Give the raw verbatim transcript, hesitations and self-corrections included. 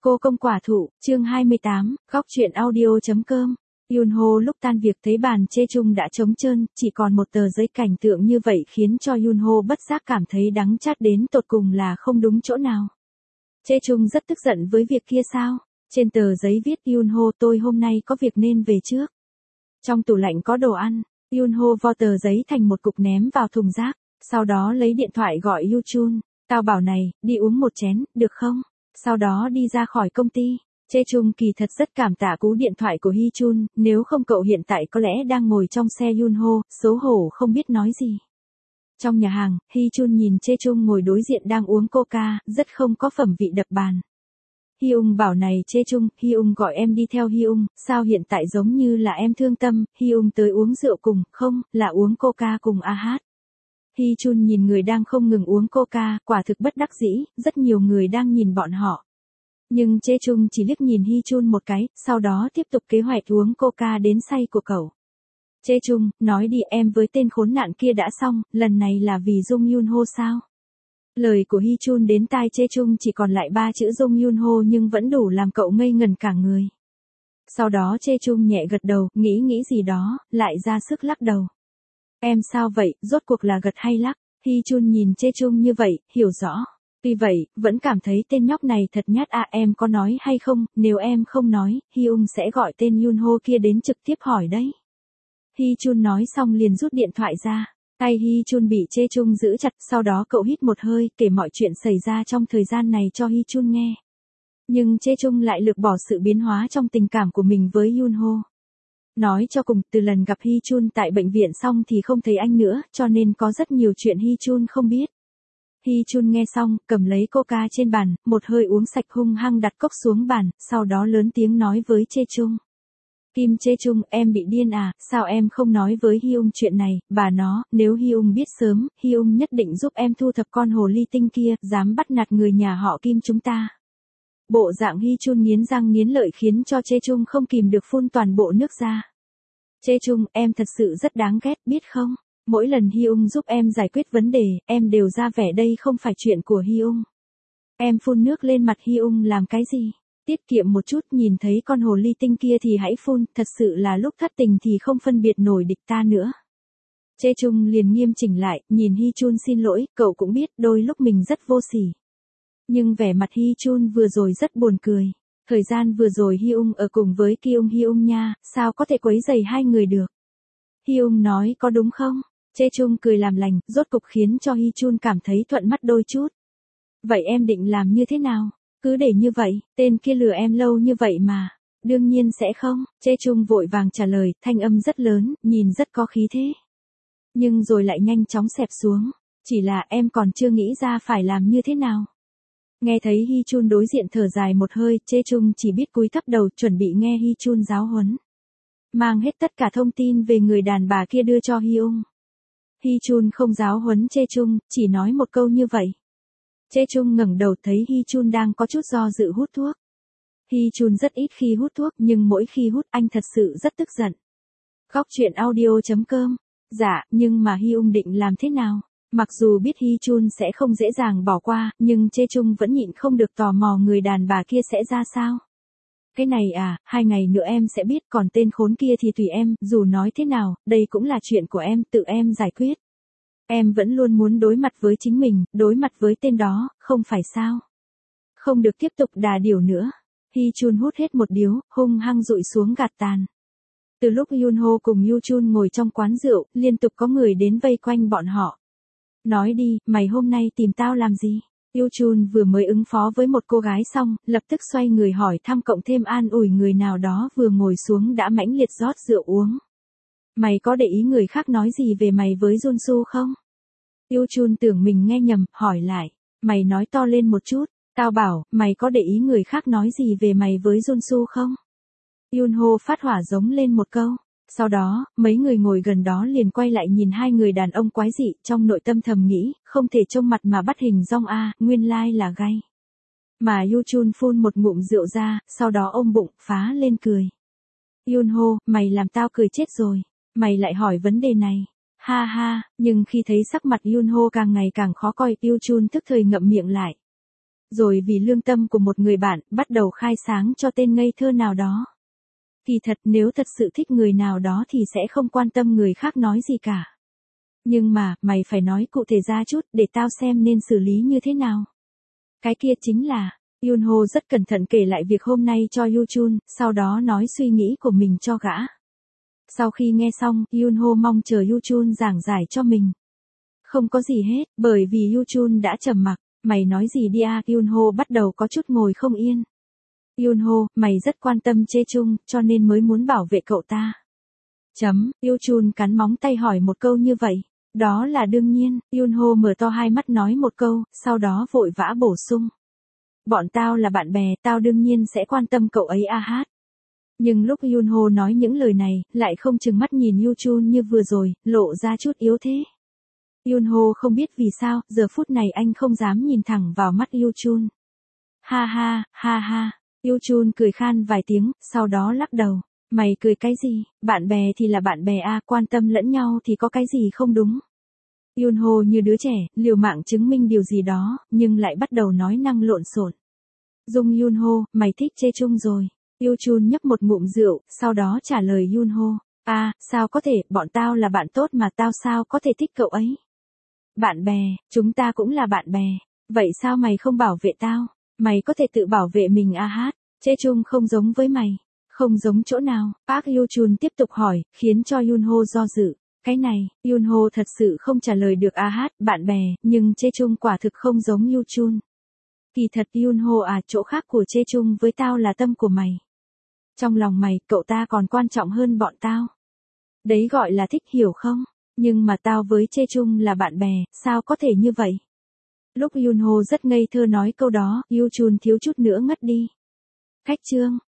Cô công quả thụ, chương hai mươi tám, góc truyện audio.com. Yunho lúc tan việc thấy bàn chê chung đã trống trơn, chỉ còn một tờ giấy. Cảnh tượng như vậy khiến cho Yunho bất giác cảm thấy đắng chát đến tột cùng là không đúng chỗ nào. Chê chung rất tức giận với việc kia sao? Trên tờ giấy viết Yunho tôi hôm nay có việc nên về trước. Trong tủ lạnh có đồ ăn, Yunho vo tờ giấy thành một cục ném vào thùng rác, sau đó lấy điện thoại gọi Yuchun. Tao bảo này, đi uống một chén, được không? Sau đó đi ra khỏi công ty. Chê chung kỳ thật rất cảm tạ cú điện thoại của Hichun, nếu không cậu hiện tại có lẽ đang ngồi trong xe Yunho, xấu hổ không biết nói gì. Trong nhà hàng, Hichun nhìn Chê chung ngồi đối diện đang uống coca, rất không có phẩm vị đập bàn. Hyung bảo này Chê chung, Hyung gọi em đi theo Hyung, sao hiện tại giống như là em thương tâm, Hyung tới uống rượu cùng, không, là uống coca cùng a hát. Hichun nhìn người đang không ngừng uống coca, quả thực bất đắc dĩ, rất nhiều người đang nhìn bọn họ. Nhưng Chê chung chỉ liếc nhìn Hichun một cái, sau đó tiếp tục kế hoạch uống coca đến say của cậu. Chê chung, nói đi em với tên khốn nạn kia đã xong, lần này là vì Jung Yunho sao? Lời của Hichun đến tai Chê chung chỉ còn lại ba chữ Jung Yunho nhưng vẫn đủ làm cậu ngây ngần cả người. Sau đó Chê chung nhẹ gật đầu, nghĩ nghĩ gì đó, lại ra sức lắc đầu. Em sao vậy, rốt cuộc là gật hay lắc? Hichun nhìn Chê chung như vậy, hiểu rõ. Tuy vậy, vẫn cảm thấy tên nhóc này thật nhát à, em có nói hay không, nếu em không nói, Hyung sẽ gọi tên Yunho kia đến trực tiếp hỏi đấy. Hichun nói xong liền rút điện thoại ra. Tay Hichun bị Chê chung giữ chặt, sau đó cậu hít một hơi, kể mọi chuyện xảy ra trong thời gian này cho Hichun nghe. Nhưng Chê chung lại lược bỏ sự biến hóa trong tình cảm của mình với Yunho. Nói cho cùng, từ lần gặp Hichun tại bệnh viện xong thì không thấy anh nữa, cho nên có rất nhiều chuyện Hichun không biết. Hichun nghe xong, cầm lấy coca trên bàn, một hơi uống sạch hung hăng đặt cốc xuống bàn, sau đó lớn tiếng nói với Chê chung. Kim Chê chung, em bị điên à, sao em không nói với Hyung chuyện này, bà nó, nếu Hyung biết sớm, Hyung nhất định giúp em thu thập con hồ ly tinh kia, dám bắt nạt người nhà họ Kim chúng ta. Bộ dạng Hichun nghiến răng nghiến lợi khiến cho Chê chung không kìm được phun toàn bộ nước ra. Chê chung, em thật sự rất đáng ghét, biết không? Mỗi lần Hyung giúp em giải quyết vấn đề, em đều ra vẻ đây không phải chuyện của Hyung. Em phun nước lên mặt Hyung làm cái gì? Tiết kiệm một chút, nhìn thấy con hồ ly tinh kia thì hãy phun, thật sự là lúc thất tình thì không phân biệt nổi địch ta nữa. Chê chung liền nghiêm chỉnh lại, nhìn Hichun xin lỗi, cậu cũng biết đôi lúc mình rất vô sỉ. Nhưng vẻ mặt Hichun vừa rồi rất buồn cười. Thời gian vừa rồi Hyung ở cùng với Kyung Hyung nha, sao có thể quấy rầy hai người được? Hyung nói có đúng không? Chê chung cười làm lành, rốt cục khiến cho Hichun cảm thấy thuận mắt đôi chút. Vậy em định làm như thế nào? Cứ để như vậy, tên kia lừa em lâu như vậy mà. Đương nhiên sẽ không, Chê chung vội vàng trả lời, thanh âm rất lớn, nhìn rất có khí thế. Nhưng rồi lại nhanh chóng xẹp xuống, chỉ là em còn chưa nghĩ ra phải làm như thế nào. Nghe thấy Hichun đối diện thở dài một hơi, Chê chung chỉ biết cúi thấp đầu chuẩn bị nghe Hichun giáo huấn. Mang hết tất cả thông tin về người đàn bà kia đưa cho Hyung. Hichun không giáo huấn Chê chung, chỉ nói một câu như vậy. Chê chung ngẩng đầu thấy Hichun đang có chút do dự hút thuốc. Hichun rất ít khi hút thuốc nhưng mỗi khi hút anh thật sự rất tức giận. Góc truyện audio.com. Dạ, nhưng mà Hyung định làm thế nào? Mặc dù biết Hichun sẽ không dễ dàng bỏ qua, nhưng Chê chung vẫn nhịn không được tò mò người đàn bà kia sẽ ra sao. Cái này à, hai ngày nữa em sẽ biết, còn tên khốn kia thì tùy em, dù nói thế nào, đây cũng là chuyện của em, tự em giải quyết. Em vẫn luôn muốn đối mặt với chính mình, đối mặt với tên đó, không phải sao? Không được tiếp tục đà điểu nữa. Hichun hút hết một điếu, hung hăng dụi xuống gạt tàn. Từ lúc Yunho cùng Yuchun ngồi trong quán rượu, liên tục có người đến vây quanh bọn họ. Nói đi, mày hôm nay tìm tao làm gì? Yuchun vừa mới ứng phó với một cô gái xong, lập tức xoay người hỏi thăm cộng thêm an ủi người nào đó vừa ngồi xuống đã mãnh liệt rót rượu uống. Mày có để ý người khác nói gì về mày với Junsu không? Yuchun tưởng mình nghe nhầm, hỏi lại. Mày nói to lên một chút. Tao bảo, mày có để ý người khác nói gì về mày với Junsu không? Yunho phát hỏa giống lên một câu. Sau đó, mấy người ngồi gần đó liền quay lại nhìn hai người đàn ông quái dị, trong nội tâm thầm nghĩ, không thể trông mặt mà bắt hình dong a, nguyên lai là gay. Mà Yuchun phun một ngụm rượu ra, sau đó ôm bụng, phá lên cười. Yunho, mày làm tao cười chết rồi. Mày lại hỏi vấn đề này. Ha ha, nhưng khi thấy sắc mặt Yunho càng ngày càng khó coi, Yuchun tức thời ngậm miệng lại. rồi vì lương tâm của một người bạn, bắt đầu khai sáng cho tên ngây thơ nào đó. Kỳ thật nếu thật sự thích người nào đó thì sẽ không quan tâm người khác nói gì cả. Nhưng mà, mày phải nói cụ thể ra chút để tao xem nên xử lý như thế nào. Cái kia chính là, Yunho rất cẩn thận kể lại việc hôm nay cho Yuchun, sau đó nói suy nghĩ của mình cho gã. Sau khi nghe xong, Yunho mong chờ Yuchun giảng giải cho mình. Không có gì hết, bởi vì Yuchun đã trầm mặc. Mày nói gì đi à, Yunho bắt đầu có chút ngồi không yên. Yunho, mày rất quan tâm Chae-chung, cho nên mới muốn bảo vệ cậu ta. Chấm, Yuchun cắn móng tay hỏi một câu như vậy. Đó là đương nhiên, Yunho mở to hai mắt nói một câu, sau đó vội vã bổ sung. Bọn tao là bạn bè, tao đương nhiên sẽ quan tâm cậu ấy a hát. Nhưng lúc Yunho nói những lời này, lại không chừng mắt nhìn Yuchun như vừa rồi, lộ ra chút yếu thế. Yunho không biết vì sao, giờ phút này anh không dám nhìn thẳng vào mắt Yuchun. Ha ha, ha ha, Yuchun cười khan vài tiếng, sau đó lắc đầu. Mày cười cái gì, bạn bè thì là bạn bè a, quan tâm lẫn nhau thì có cái gì không đúng. Yunho như đứa trẻ, liều mạng chứng minh điều gì đó, nhưng lại bắt đầu nói năng lộn xộn. Dung Yunho, mày thích Chae-chung rồi. Yuchun nhấp một ngụm rượu, sau đó trả lời Yunho. À, sao có thể, bọn tao là bạn tốt mà tao sao có thể thích cậu ấy. Bạn bè, chúng ta cũng là bạn bè. Vậy sao mày không bảo vệ tao? Mày có thể tự bảo vệ mình a hát. Chae-chung không giống với mày. Không giống chỗ nào? Park Yuchun tiếp tục hỏi, khiến cho Yunho do dự. Cái này, Yunho thật sự không trả lời được a hát, bạn bè, nhưng Chae-chung quả thực không giống Yuchun. Kỳ thật Yunho à, chỗ khác của Chae-chung với tao là tâm của mày. Trong lòng mày, cậu ta còn quan trọng hơn bọn tao. Đấy gọi là thích, hiểu không? Nhưng mà tao với Chae-chung là bạn bè, sao có thể như vậy? Lúc Yunho rất ngây thơ nói câu đó, Yuchun thiếu chút nữa ngất đi. Khách trương,